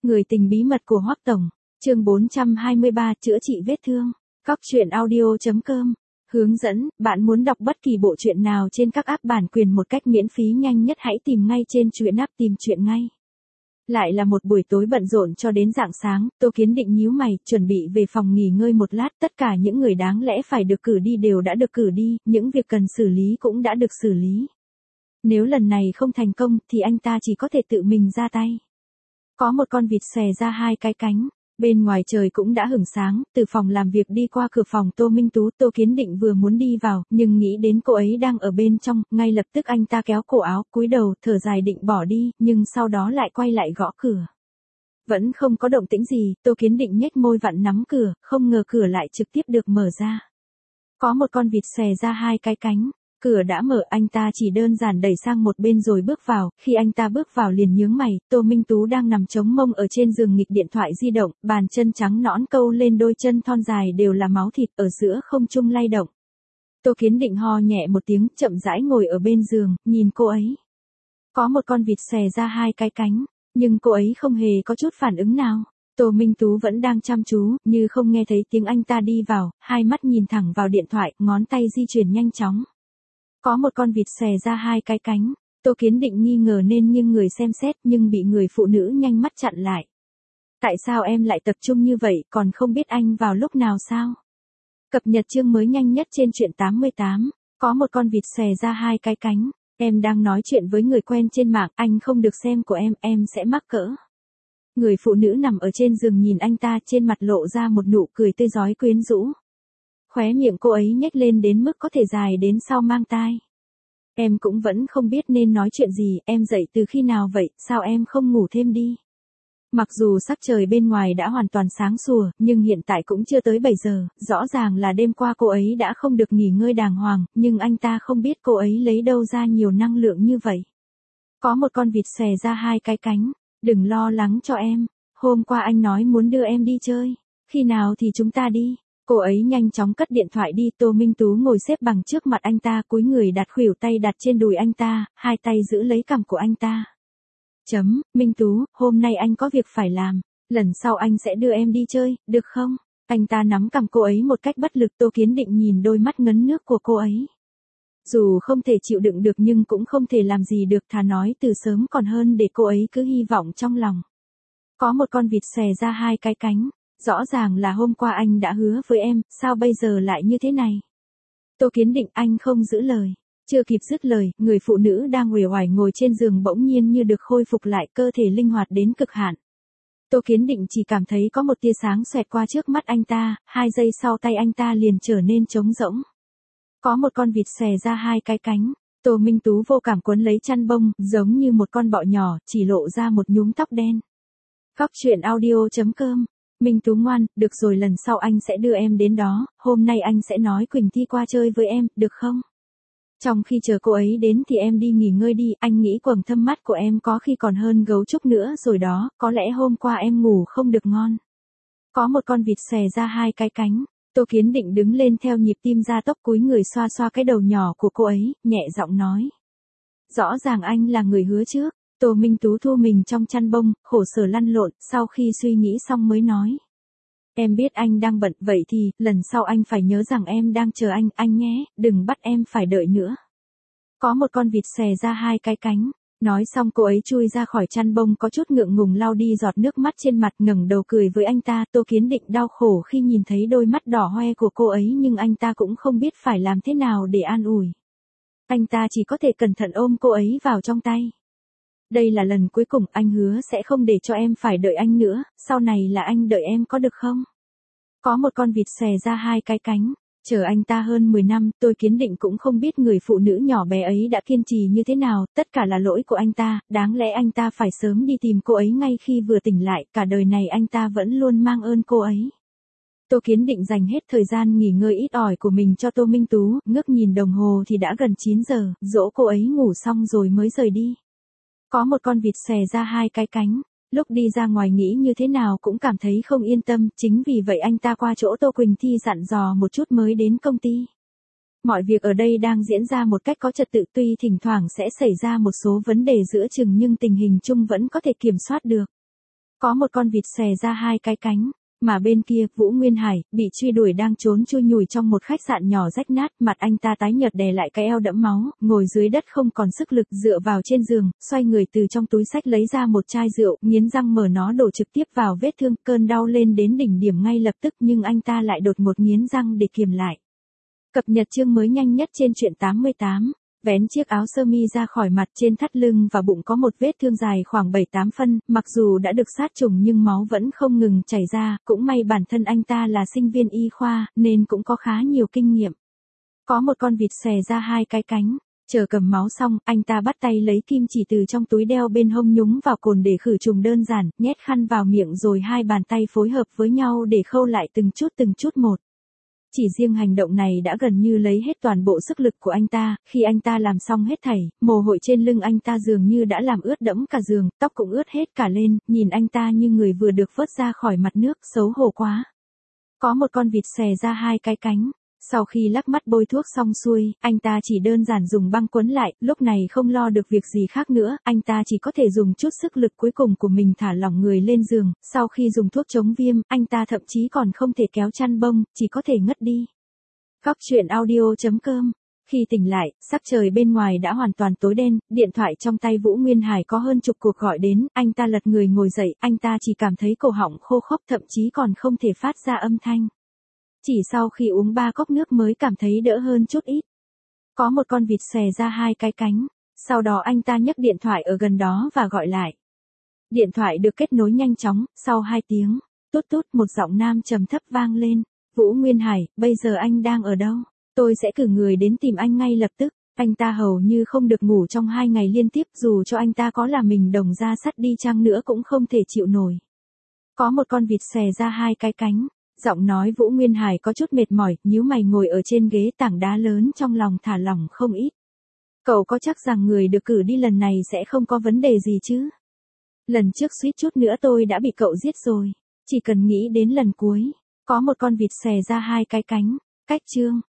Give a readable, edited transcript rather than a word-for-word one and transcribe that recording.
Người tình bí mật của Hoắc Tổng, chương 423, chữa trị vết thương. Các truyện audio.com hướng dẫn, bạn muốn đọc bất kỳ bộ truyện nào trên các app bản quyền một cách miễn phí nhanh nhất hãy tìm ngay trên truyện app tìm truyện ngay. Lại là một buổi tối bận rộn cho đến rạng sáng, Tô Kiến Định nhíu mày, chuẩn bị về phòng nghỉ ngơi một lát, tất cả những người đáng lẽ phải được cử đi đều đã được cử đi, những việc cần xử lý cũng đã được xử lý. Nếu lần này không thành công thì anh ta chỉ có thể tự mình ra tay. Có một con vịt xòe ra hai cái cánh, bên ngoài trời cũng đã hửng sáng, từ phòng làm việc đi qua cửa phòng Tô Minh Tú, Tô Kiến Định vừa muốn đi vào, nhưng nghĩ đến cô ấy đang ở bên trong, ngay lập tức anh ta kéo cổ áo, cúi đầu, thở dài định bỏ đi, nhưng sau đó lại quay lại gõ cửa. Vẫn không có động tĩnh gì, Tô Kiến Định nhếch môi vặn nắm cửa, không ngờ cửa lại trực tiếp được mở ra. Có một con vịt xòe ra hai cái cánh. Cửa đã mở, anh ta chỉ đơn giản đẩy sang một bên rồi bước vào, khi anh ta bước vào liền nhướng mày, Tô Minh Tú đang nằm chống mông ở trên giường nghịch điện thoại di động, bàn chân trắng nõn câu lên đôi chân thon dài đều là máu thịt ở giữa không trung lay động. Tô Kiến Định ho nhẹ một tiếng, chậm rãi ngồi ở bên giường, nhìn cô ấy. Có một con vịt xòe ra hai cái cánh, nhưng cô ấy không hề có chút phản ứng nào. Tô Minh Tú vẫn đang chăm chú, như không nghe thấy tiếng anh ta đi vào, hai mắt nhìn thẳng vào điện thoại, ngón tay di chuyển nhanh chóng. Có một con vịt xòe ra hai cái cánh, Tô Kiến Định nghi ngờ nên nghiêng người xem xét nhưng bị người phụ nữ nhanh mắt chặn lại. Tại sao em lại tập trung như vậy, còn không biết anh vào lúc nào sao? Cập nhật chương mới nhanh nhất trên truyện 88, có một con vịt xòe ra hai cái cánh, em đang nói chuyện với người quen trên mạng, anh không được xem của em sẽ mắc cỡ. Người phụ nữ nằm ở trên giường nhìn anh ta, trên mặt lộ ra một nụ cười tươi rói quyến rũ. Khóe miệng cô ấy nhếch lên đến mức có thể dài đến sau mang tai. Em cũng vẫn không biết nên nói chuyện gì, em dậy từ khi nào vậy, sao em không ngủ thêm đi? Mặc dù sắc trời bên ngoài đã hoàn toàn sáng sủa, nhưng hiện tại cũng chưa tới 7 giờ, rõ ràng là đêm qua cô ấy đã không được nghỉ ngơi đàng hoàng, nhưng anh ta không biết cô ấy lấy đâu ra nhiều năng lượng như vậy. Có một con vịt xòe ra hai cái cánh, đừng lo lắng cho em, hôm qua anh nói muốn đưa em đi chơi, khi nào thì chúng ta đi? Cô ấy nhanh chóng cất điện thoại đi, Tô Minh Tú ngồi xếp bằng trước mặt anh ta, cúi người đặt khuỷu tay đặt trên đùi anh ta, hai tay giữ lấy cằm của anh ta. Minh Tú, hôm nay anh có việc phải làm, lần sau anh sẽ đưa em đi chơi, được không? Anh ta nắm cằm cô ấy một cách bất lực, Tô Kiến Định nhìn đôi mắt ngấn nước của cô ấy. Dù không thể chịu đựng được nhưng cũng không thể làm gì được, thà nói từ sớm còn hơn để cô ấy cứ hy vọng trong lòng. Có một con vịt xòe ra hai cái cánh. Rõ ràng là hôm qua anh đã hứa với em, sao bây giờ lại như thế này? Tô Kiến Định, anh không giữ lời. Chưa kịp dứt lời, người phụ nữ đang uể oải ngồi trên giường bỗng nhiên như được khôi phục lại, cơ thể linh hoạt đến cực hạn. Tô Kiến Định chỉ cảm thấy có một tia sáng xoẹt qua trước mắt anh ta, 2 giây sau tay anh ta liền trở nên trống rỗng. Có một con vịt xòe ra hai cái cánh. Tô Minh Tú vô cảm cuốn lấy chăn bông, giống như một con bọ nhỏ, chỉ lộ ra một nhúm tóc đen. Các truyện audio.com Minh Tú ngoan, được rồi, lần sau anh sẽ đưa em đến đó, hôm nay anh sẽ nói Quỳnh Thi qua chơi với em, được không? Trong khi chờ cô ấy đến thì em đi nghỉ ngơi đi, anh nghĩ quầng thâm mắt của em có khi còn hơn gấu trúc nữa rồi đó, có lẽ hôm qua em ngủ không được ngon. Có một con vịt xòe ra hai cái cánh, Tô Kiến Định đứng lên theo nhịp tim gia tốc, cúi người xoa xoa cái đầu nhỏ của cô ấy, nhẹ giọng nói. Rõ ràng anh là người hứa trước. Tô Minh Tú thu mình trong chăn bông, khổ sở lăn lộn, sau khi suy nghĩ xong mới nói. Em biết anh đang bận, vậy thì, lần sau anh phải nhớ rằng em đang chờ anh nhé, đừng bắt em phải đợi nữa. Có một con vịt xòe ra hai cái cánh, nói xong cô ấy chui ra khỏi chăn bông có chút ngượng ngùng lau đi giọt nước mắt trên mặt, ngẩng đầu cười với anh ta. Tô Kiến Định đau khổ khi nhìn thấy đôi mắt đỏ hoe của cô ấy nhưng anh ta cũng không biết phải làm thế nào để an ủi. Anh ta chỉ có thể cẩn thận ôm cô ấy vào trong tay. Đây là lần cuối cùng, anh hứa sẽ không để cho em phải đợi anh nữa, sau này là anh đợi em có được không? Có một con vịt xòe ra hai cái cánh, chờ anh ta hơn 10 năm, Tô Kiến Định cũng không biết người phụ nữ nhỏ bé ấy đã kiên trì như thế nào, tất cả là lỗi của anh ta, đáng lẽ anh ta phải sớm đi tìm cô ấy ngay khi vừa tỉnh lại, cả đời này anh ta vẫn luôn mang ơn cô ấy. Tô Kiến Định dành hết thời gian nghỉ ngơi ít ỏi của mình cho Tô Minh Tú, ngước nhìn đồng hồ thì đã gần 9 giờ, dỗ cô ấy ngủ xong rồi mới rời đi. Có một con vịt xòe ra hai cái cánh, lúc đi ra ngoài nghĩ như thế nào cũng cảm thấy không yên tâm, chính vì vậy anh ta qua chỗ Tô Quỳnh Thi dặn dò một chút mới đến công ty. Mọi việc ở đây đang diễn ra một cách có trật tự, tuy thỉnh thoảng sẽ xảy ra một số vấn đề giữa chừng nhưng tình hình chung vẫn có thể kiểm soát được. Có một con vịt xòe ra hai cái cánh. Mà bên kia, Vũ Nguyên Hải, bị truy đuổi đang trốn chui nhủi trong một khách sạn nhỏ rách nát, mặt anh ta tái nhợt đè lại cái eo đẫm máu, ngồi dưới đất không còn sức lực dựa vào trên giường, xoay người từ trong túi xách lấy ra một chai rượu, nghiến răng mở nó đổ trực tiếp vào vết thương, cơn đau lên đến đỉnh điểm ngay lập tức nhưng anh ta lại đột ngột nghiến răng để kiềm lại. Cập nhật chương mới nhanh nhất trên truyện 88. Vén chiếc áo sơ mi ra khỏi mặt, trên thắt lưng và bụng có một vết thương dài khoảng 7-8 phân, mặc dù đã được sát trùng nhưng máu vẫn không ngừng chảy ra, cũng may bản thân anh ta là sinh viên y khoa, nên cũng có khá nhiều kinh nghiệm. Có một con vịt xòe ra hai cái cánh. Chờ cầm máu xong, anh ta bắt tay lấy kim chỉ từ trong túi đeo bên hông nhúng vào cồn để khử trùng đơn giản, nhét khăn vào miệng rồi hai bàn tay phối hợp với nhau để khâu lại từng chút một. Chỉ riêng hành động này đã gần như lấy hết toàn bộ sức lực của anh ta, khi anh ta làm xong hết thảy, mồ hôi trên lưng anh ta dường như đã làm ướt đẫm cả giường, tóc cũng ướt hết cả lên, nhìn anh ta như người vừa được vớt ra khỏi mặt nước, xấu hổ quá. Có một con vịt xòe ra hai cái cánh. Sau khi lắc mắt bôi thuốc xong xuôi, anh ta chỉ đơn giản dùng băng quấn lại, lúc này không lo được việc gì khác nữa, anh ta chỉ có thể dùng chút sức lực cuối cùng của mình thả lỏng người lên giường, sau khi dùng thuốc chống viêm, anh ta thậm chí còn không thể kéo chăn bông, chỉ có thể ngất đi. Góc truyện audio.com. Khi tỉnh lại, sắc trời bên ngoài đã hoàn toàn tối đen, điện thoại trong tay Vũ Nguyên Hải có hơn chục cuộc gọi đến, anh ta lật người ngồi dậy, anh ta chỉ cảm thấy cổ họng khô khốc thậm chí còn không thể phát ra âm thanh. Chỉ sau khi uống 3 cốc nước mới cảm thấy đỡ hơn chút ít. Có một con vịt xòe ra hai cái cánh. Sau đó anh ta nhấc điện thoại ở gần đó và gọi lại. Điện thoại được kết nối nhanh chóng, sau 2 tiếng. Tút tút một giọng nam trầm thấp vang lên. Vũ Nguyên Hải, bây giờ anh đang ở đâu? Tôi sẽ cử người đến tìm anh ngay lập tức. Anh ta hầu như không được ngủ trong 2 ngày liên tiếp, dù cho anh ta có là mình đồng ra sắt đi chăng nữa cũng không thể chịu nổi. Có một con vịt xòe ra hai cái cánh. Giọng nói Vũ Nguyên Hải có chút mệt mỏi, nhíu mày ngồi ở trên ghế, tảng đá lớn trong lòng thả lỏng không ít. Cậu có chắc rằng người được cử đi lần này sẽ không có vấn đề gì chứ? Lần trước suýt chút nữa tôi đã bị cậu giết rồi. Chỉ cần nghĩ đến lần cuối. Có một con vịt xòe ra hai cái cánh. Cách chương.